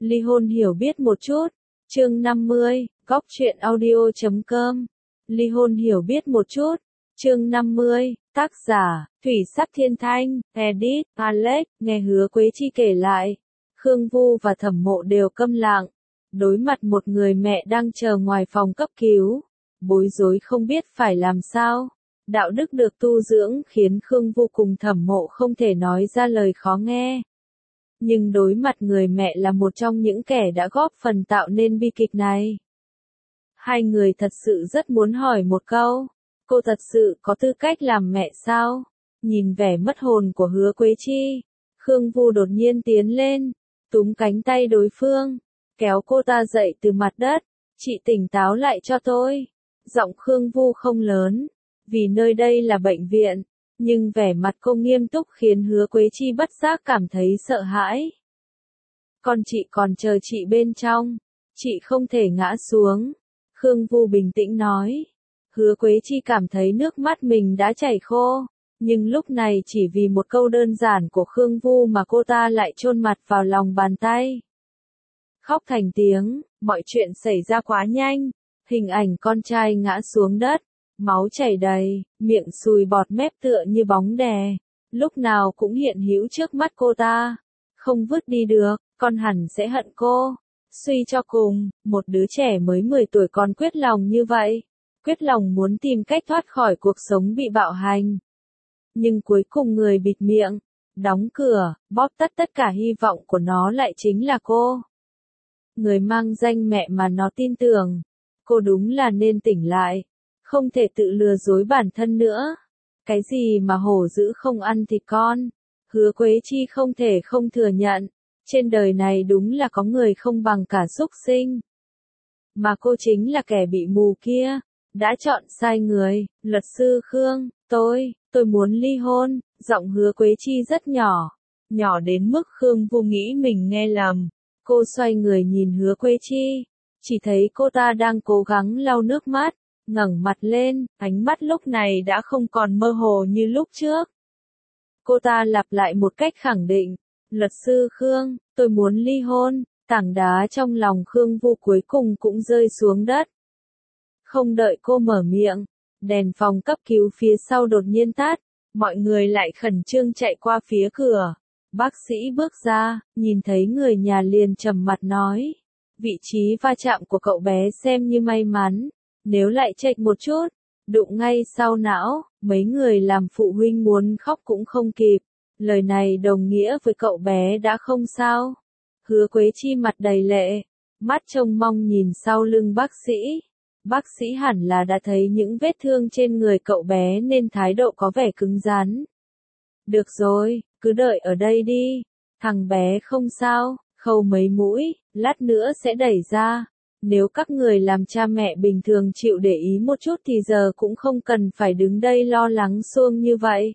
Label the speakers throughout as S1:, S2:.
S1: Ly hôn hiểu biết một chút. Chương 50, Góc truyện audio.com. Ly hôn hiểu biết một chút. Chương 50, tác giả, Thủy Sắc Thiên Thanh, edit, Alex, nghe Hứa Quế Chi kể lại. Khương Vu và Thẩm Mộ đều câm lặng, đối mặt một người mẹ đang chờ ngoài phòng cấp cứu, bối rối không biết phải làm sao. Đạo đức được tu dưỡng khiến Khương Vu cùng Thẩm Mộ không thể nói ra lời khó nghe. Nhưng đối mặt người mẹ là một trong những kẻ đã góp phần tạo nên bi kịch này. Hai người thật sự rất muốn hỏi một câu, cô thật sự có tư cách làm mẹ sao? Nhìn vẻ mất hồn của Hứa Quế Chi, Khương Vu đột nhiên tiến lên, túm cánh tay đối phương, kéo cô ta dậy từ mặt đất. Chị tỉnh táo lại cho tôi. Giọng Khương Vu không lớn, vì nơi đây là bệnh viện, nhưng vẻ mặt cô nghiêm túc khiến Hứa Quế Chi bất giác cảm thấy sợ hãi. Con chị còn chờ chị bên trong, chị không thể ngã xuống. Khương Vu bình tĩnh nói. Hứa Quế Chi cảm thấy nước mắt mình đã chảy khô, nhưng lúc này chỉ vì một câu đơn giản của Khương Vu mà cô ta lại chôn mặt vào lòng bàn tay. Khóc thành tiếng, mọi chuyện xảy ra quá nhanh, hình ảnh con trai ngã xuống đất, máu chảy đầy, miệng sùi bọt mép tựa như bóng đè, lúc nào cũng hiện hữu trước mắt cô ta. Không vứt đi được, con hẳn sẽ hận cô. Suy cho cùng, một đứa trẻ mới 10 tuổi còn quyết lòng như vậy, quyết lòng muốn tìm cách thoát khỏi cuộc sống bị bạo hành. Nhưng cuối cùng người bịt miệng, đóng cửa, bóp tắt tất cả hy vọng của nó lại chính là cô. Người mang danh mẹ mà nó tin tưởng. Cô đúng là nên tỉnh lại, không thể tự lừa dối bản thân nữa. Cái gì mà hổ dữ không ăn thịt con? Hứa Quế Chi không thể không thừa nhận, trên đời này đúng là có người không bằng cả súc sinh. Mà cô chính là kẻ bị mù kia, đã chọn sai người. Luật sư Khương, tôi muốn ly hôn. Giọng Hứa Quế Chi rất nhỏ, nhỏ đến mức Khương Vu nghĩ mình nghe lầm. Cô xoay người nhìn Hứa Quế Chi, chỉ thấy cô ta đang cố gắng lau nước mắt, ngẩng mặt lên, ánh mắt lúc này đã không còn mơ hồ như lúc trước. Cô ta lặp lại một cách khẳng định, luật sư Khương, tôi muốn ly hôn. Tảng đá trong lòng Khương Vu cuối cùng cũng rơi xuống đất. Không đợi cô mở miệng, đèn phòng cấp cứu phía sau đột nhiên tắt, mọi người lại khẩn trương chạy qua phía cửa. Bác sĩ bước ra, nhìn thấy người nhà liền trầm mặt nói, vị trí va chạm của cậu bé xem như may mắn, nếu lại chệch một chút, đụng ngay sau não, mấy người làm phụ huynh muốn khóc cũng không kịp. Lời này đồng nghĩa với cậu bé đã không sao. Hứa Quế Chi mặt đầy lệ, mắt trông mong nhìn sau lưng bác sĩ. Bác sĩ hẳn là đã thấy những vết thương trên người cậu bé nên thái độ có vẻ cứng rắn. Được rồi, cứ đợi ở đây đi. Thằng bé không sao, khâu mấy mũi, lát nữa sẽ đẩy ra. Nếu các người làm cha mẹ bình thường chịu để ý một chút thì giờ cũng không cần phải đứng đây lo lắng suông như vậy.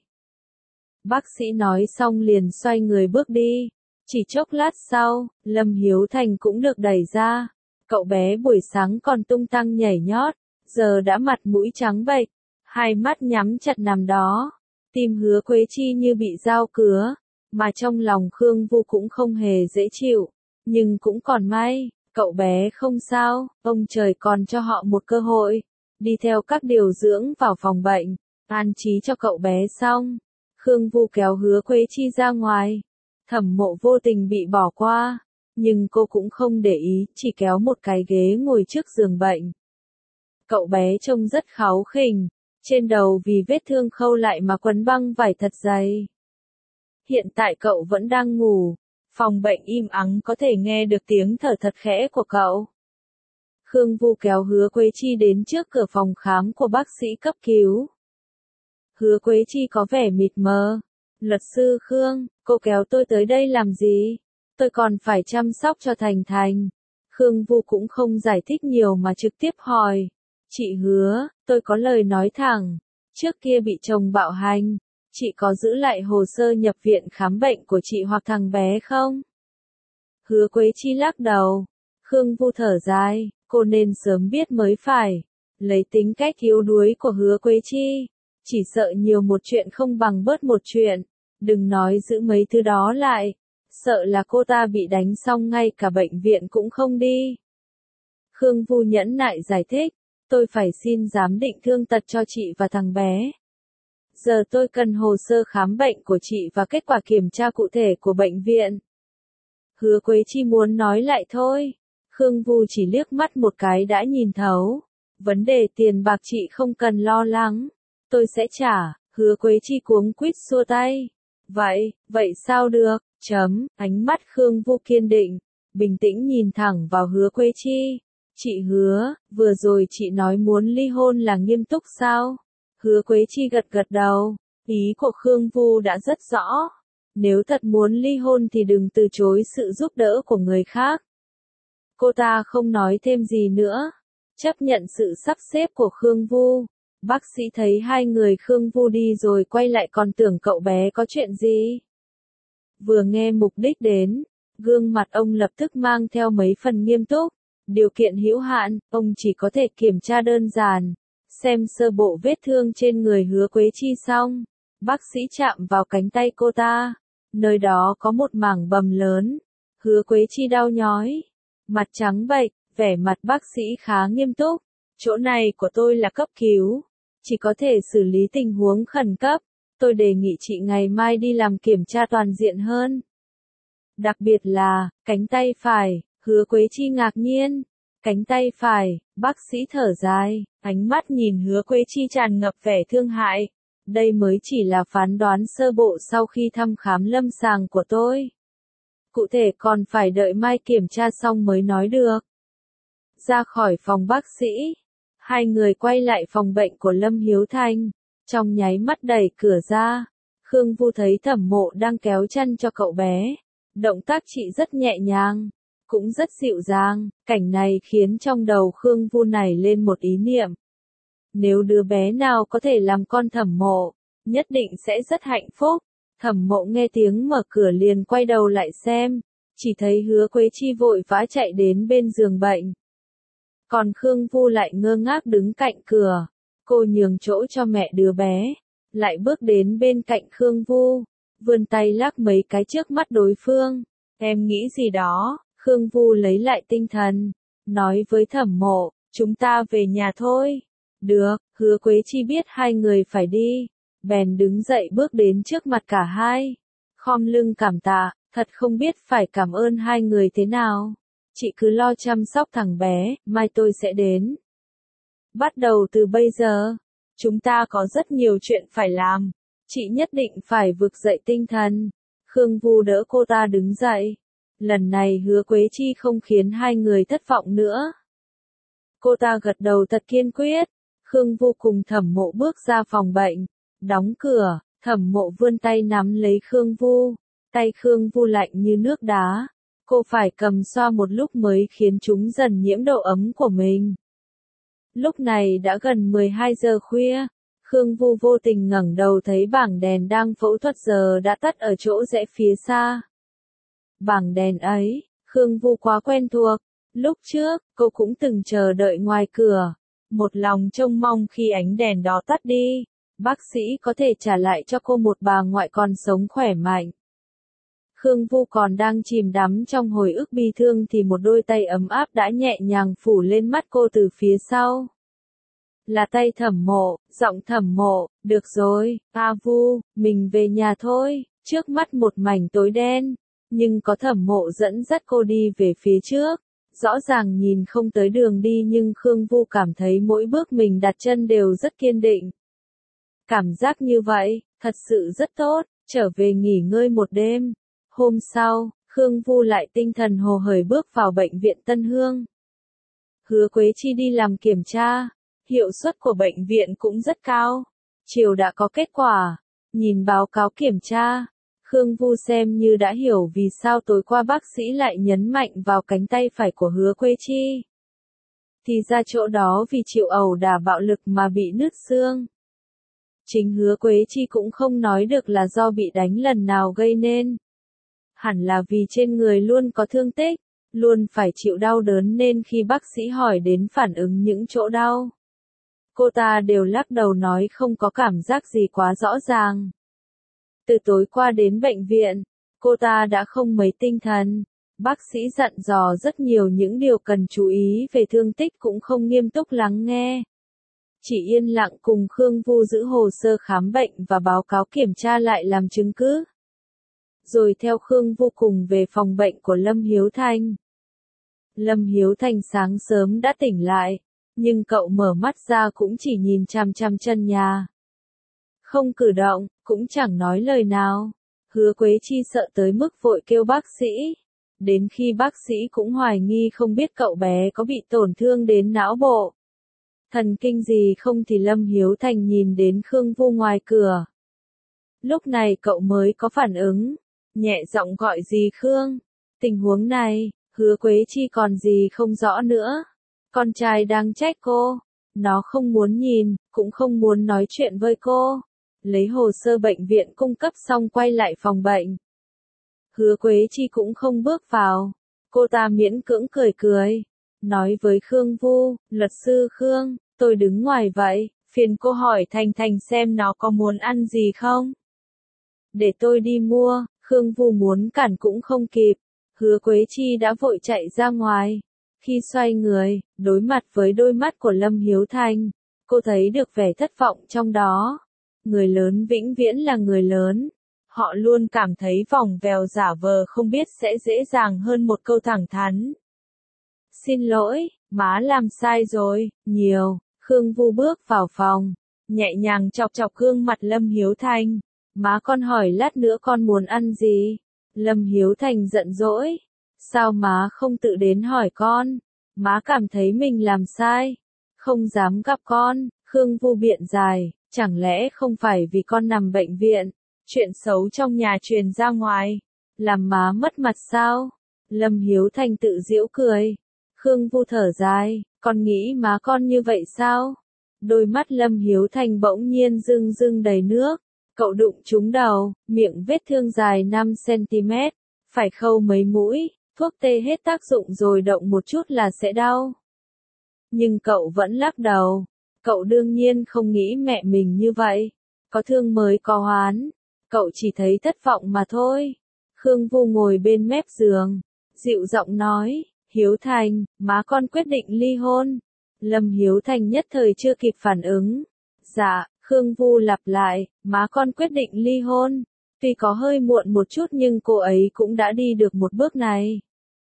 S1: Bác sĩ nói xong liền xoay người bước đi. Chỉ chốc lát sau, Lâm Hiếu Thành cũng được đẩy ra. Cậu bé buổi sáng còn tung tăng nhảy nhót, giờ đã mặt mũi trắng bệch, hai mắt nhắm chặt nằm đó. Tim Hứa Quế Chi như bị dao cứa, mà trong lòng Khương Vu cũng không hề dễ chịu. Nhưng cũng còn may, cậu bé không sao, ông trời còn cho họ một cơ hội. Đi theo các điều dưỡng vào phòng bệnh, an trí cho cậu bé xong. Khương Vu kéo Hứa Quế Chi ra ngoài. Thẩm Mộ vô tình bị bỏ qua, nhưng cô cũng không để ý, chỉ kéo một cái ghế ngồi trước giường bệnh. Cậu bé trông rất kháu khỉnh, trên đầu vì vết thương khâu lại mà quấn băng vải thật dày. Hiện tại cậu vẫn đang ngủ, phòng bệnh im ắng có thể nghe được tiếng thở thật khẽ của cậu. Khương Vu kéo Hứa Quế Chi đến trước cửa phòng khám của bác sĩ cấp cứu. Hứa Quế Chi có vẻ mịt mờ. Luật sư Khương, cô kéo tôi tới đây làm gì? Tôi còn phải chăm sóc cho Thành Thành. Khương Vu cũng không giải thích nhiều mà trực tiếp hỏi. Chị Hứa, tôi có lời nói thẳng. Trước kia bị chồng bạo hành, chị có giữ lại hồ sơ nhập viện khám bệnh của chị hoặc thằng bé không? Hứa Quế Chi lắc đầu. Khương Vu thở dài, cô nên sớm biết mới phải. Lấy tính cách yếu đuối của Hứa Quế Chi, chỉ sợ nhiều một chuyện không bằng bớt một chuyện. Đừng nói giữ mấy thứ đó lại. Sợ là cô ta bị đánh xong ngay cả bệnh viện cũng không đi. Khương Vu nhẫn nại giải thích, tôi phải xin giám định thương tật cho chị và thằng bé. Giờ tôi cần hồ sơ khám bệnh của chị và kết quả kiểm tra cụ thể của bệnh viện. Hứa Quế Chi muốn nói lại thôi. Khương Vu chỉ liếc mắt một cái đã nhìn thấu. Vấn đề tiền bạc chị không cần lo lắng. Tôi sẽ trả. Hứa Quế Chi cuống quýt xua tay. Vậy sao được? Ánh mắt Khương Vu kiên định, bình tĩnh nhìn thẳng vào Hứa Quế Chi. Chị Hứa, vừa rồi chị nói muốn ly hôn là nghiêm túc sao? Hứa Quế Chi gật đầu. Ý của Khương Vu đã rất rõ. Nếu thật muốn ly hôn thì đừng từ chối sự giúp đỡ của người khác. Cô ta không nói thêm gì nữa. Chấp nhận sự sắp xếp của Khương Vu. Bác sĩ thấy hai người Khương Vu đi rồi quay lại còn tưởng cậu bé có chuyện gì. Vừa nghe mục đích đến, gương mặt ông lập tức mang theo mấy phần nghiêm túc. Điều kiện hữu hạn, ông chỉ có thể kiểm tra đơn giản, xem sơ bộ vết thương trên người Hứa Quế Chi xong. Bác sĩ chạm vào cánh tay cô ta. Nơi đó có một mảng bầm lớn. Hứa Quế Chi đau nhói. Mặt trắng bệch, vẻ mặt bác sĩ khá nghiêm túc. Chỗ này của tôi là cấp cứu. Chỉ có thể xử lý tình huống khẩn cấp. Tôi đề nghị chị ngày mai đi làm kiểm tra toàn diện hơn. Đặc biệt là, cánh tay phải. Hứa Quế Chi ngạc nhiên. Cánh tay phải, bác sĩ thở dài, ánh mắt nhìn Hứa Quế Chi tràn ngập vẻ thương hại. Đây mới chỉ là phán đoán sơ bộ sau khi thăm khám lâm sàng của tôi. Cụ thể còn phải đợi mai kiểm tra xong mới nói được. Ra khỏi phòng bác sĩ, hai người quay lại phòng bệnh của Lâm Hiếu Thanh. Trong nháy mắt đẩy cửa ra, Khương Vu thấy Thẩm Mộ đang kéo chân cho cậu bé. Động tác chị rất nhẹ nhàng, cũng rất dịu dàng. Cảnh này khiến trong đầu Khương Vu nảy lên một ý niệm. Nếu đứa bé nào có thể làm con Thẩm Mộ, nhất định sẽ rất hạnh phúc. Thẩm Mộ nghe tiếng mở cửa liền quay đầu lại xem, chỉ thấy Hứa Quế Chi vội vã chạy đến bên giường bệnh. Còn Khương Vu lại ngơ ngác đứng cạnh cửa. Cô nhường chỗ cho mẹ đứa bé, lại bước đến bên cạnh Khương Vu, vươn tay lắc mấy cái trước mắt đối phương. Em nghĩ gì đó? Khương Vu lấy lại tinh thần, nói với Thẩm Mộ, chúng ta về nhà thôi. Được, Hứa Quế Chi biết hai người phải đi, bèn đứng dậy bước đến trước mặt cả hai. Khom lưng cảm tạ, thật không biết phải cảm ơn hai người thế nào. Chị cứ lo chăm sóc thằng bé, mai tôi sẽ đến. Bắt đầu từ bây giờ, chúng ta có rất nhiều chuyện phải làm. Chị nhất định phải vực dậy tinh thần. Khương Vu đỡ cô ta đứng dậy. Lần này Hứa Quế Chi không khiến hai người thất vọng nữa. Cô ta gật đầu thật kiên quyết. Khương Vu cùng Thẩm Mộ bước ra phòng bệnh. Đóng cửa, Thẩm Mộ vươn tay nắm lấy Khương Vu. Tay Khương Vu lạnh như nước đá. Cô phải cầm xoa một lúc mới khiến chúng dần nhiễm độ ấm của mình. Lúc này đã gần 12 giờ khuya. Khương Vu vô tình ngẩng đầu thấy bảng đèn đang phẫu thuật giờ đã tắt ở chỗ rẽ phía xa. Bảng đèn ấy, Khương Vu quá quen thuộc. Lúc trước, cô cũng từng chờ đợi ngoài cửa. Một lòng trông mong khi ánh đèn đó tắt đi, bác sĩ có thể trả lại cho cô một bà ngoại còn sống khỏe mạnh. Khương Vu còn đang chìm đắm trong hồi ức bi thương thì một đôi tay ấm áp đã nhẹ nhàng phủ lên mắt cô từ phía sau. Là tay Thẩm Mộ, giọng Thẩm Mộ, được rồi, A Vu, mình về nhà thôi. Trước mắt một mảnh tối đen, nhưng có Thẩm Mộ dẫn dắt cô đi về phía trước. Rõ ràng nhìn không tới đường đi nhưng Khương Vu cảm thấy mỗi bước mình đặt chân đều rất kiên định. Cảm giác như vậy, thật sự rất tốt, trở về nghỉ ngơi một đêm. Hôm sau, Khương Vu lại tinh thần hồ hởi bước vào bệnh viện Tân Hương. Hứa Quế Chi đi làm kiểm tra, hiệu suất của bệnh viện cũng rất cao. Chiều đã có kết quả, nhìn báo cáo kiểm tra, Khương Vu xem như đã hiểu vì sao tối qua bác sĩ lại nhấn mạnh vào cánh tay phải của Hứa Quế Chi. Thì ra chỗ đó vì chịu ẩu đả bạo lực mà bị nứt xương. Chính Hứa Quế Chi cũng không nói được là do bị đánh lần nào gây nên. Hẳn là vì trên người luôn có thương tích, luôn phải chịu đau đớn nên khi bác sĩ hỏi đến phản ứng những chỗ đau, cô ta đều lắc đầu nói không có cảm giác gì quá rõ ràng. Từ tối qua đến bệnh viện, cô ta đã không mấy tinh thần. Bác sĩ dặn dò rất nhiều những điều cần chú ý về thương tích cũng không nghiêm túc lắng nghe. Chỉ yên lặng cùng Khương Vu giữ hồ sơ khám bệnh và báo cáo kiểm tra lại làm chứng cứ. Rồi theo Khương Vu cùng về phòng bệnh của Lâm Hiếu Thanh. Lâm Hiếu Thanh sáng sớm đã tỉnh lại, nhưng cậu mở mắt ra cũng chỉ nhìn chằm chằm chân nhà. Không cử động, cũng chẳng nói lời nào. Hứa Quế Chi sợ tới mức vội kêu bác sĩ. Đến khi bác sĩ cũng hoài nghi không biết cậu bé có bị tổn thương đến não bộ. Thần kinh gì không thì Lâm Hiếu Thành nhìn đến Khương Vu ngoài cửa. Lúc này cậu mới có phản ứng, nhẹ giọng gọi gì Khương. Tình huống này, Hứa Quế Chi còn gì không rõ nữa. Con trai đang trách cô, nó không muốn nhìn, cũng không muốn nói chuyện với cô. Lấy hồ sơ bệnh viện cung cấp xong quay lại phòng bệnh. Hứa Quế Chi cũng không bước vào. Cô ta miễn cưỡng cười cười. Nói với Khương Vu, luật sư Khương, tôi đứng ngoài vậy, phiền cô hỏi Thành Thành xem nó có muốn ăn gì không? Để tôi đi mua, Khương Vu muốn cản cũng không kịp. Hứa Quế Chi đã vội chạy ra ngoài. Khi xoay người, đối mặt với đôi mắt của Lâm Hiếu Thanh, cô thấy được vẻ thất vọng trong đó. Người lớn vĩnh viễn là người lớn. Họ luôn cảm thấy vòng vèo giả vờ không biết sẽ dễ dàng hơn một câu thẳng thắn. Xin lỗi, má làm sai rồi, nhiều. Khương Vu bước vào phòng, nhẹ nhàng chọc chọc gương mặt Lâm Hiếu Thanh. Má con hỏi lát nữa con muốn ăn gì? Lâm Hiếu Thanh giận dỗi. Sao má không tự đến hỏi con? Má cảm thấy mình làm sai. Không dám gặp con. Khương Vu biện giải. Chẳng lẽ không phải vì con nằm bệnh viện? Chuyện xấu trong nhà truyền ra ngoài. Làm má mất mặt sao? Lâm Hiếu Thanh tự giễu cười. Khương Vu thở dài. Con nghĩ má con như vậy sao? Đôi mắt Lâm Hiếu Thanh bỗng nhiên rưng rưng đầy nước. Cậu đụng trúng đầu, miệng vết thương dài 5 cm. Phải khâu mấy mũi, thuốc tê hết tác dụng rồi động một chút là sẽ đau. Nhưng cậu vẫn lắc đầu. Cậu đương nhiên không nghĩ mẹ mình như vậy. Có thương mới có oán. Cậu chỉ thấy thất vọng mà thôi. Khương Vu ngồi bên mép giường. Dịu giọng nói. Hiếu Thành, má con quyết định ly hôn. Lâm Hiếu Thành nhất thời chưa kịp phản ứng. Dạ, Khương Vu lặp lại. Má con quyết định ly hôn. Tuy có hơi muộn một chút nhưng cô ấy cũng đã đi được một bước này.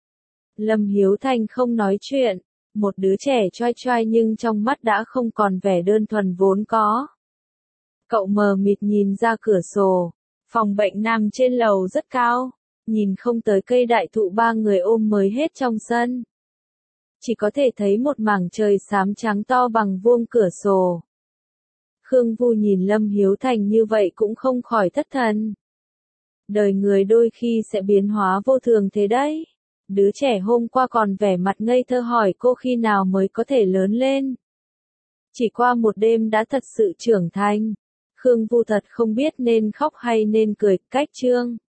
S1: Lâm Hiếu Thành không nói chuyện. Một đứa trẻ choai choai nhưng trong mắt đã không còn vẻ đơn thuần vốn có. Cậu mờ mịt nhìn ra cửa sổ. Phòng bệnh nằm trên lầu rất cao. Nhìn không tới cây đại thụ ba người ôm mới hết trong sân. Chỉ có thể thấy một mảng trời xám trắng to bằng vuông cửa sổ. Khương Vu nhìn Lâm Hiếu Thành như vậy cũng không khỏi thất thần. Đời người đôi khi sẽ biến hóa vô thường thế đấy. Đứa trẻ hôm qua còn vẻ mặt ngây thơ hỏi cô khi nào mới có thể lớn lên. Chỉ qua một đêm đã thật sự trưởng thành. Khương Vu thật không biết nên khóc hay nên cười, cách chương.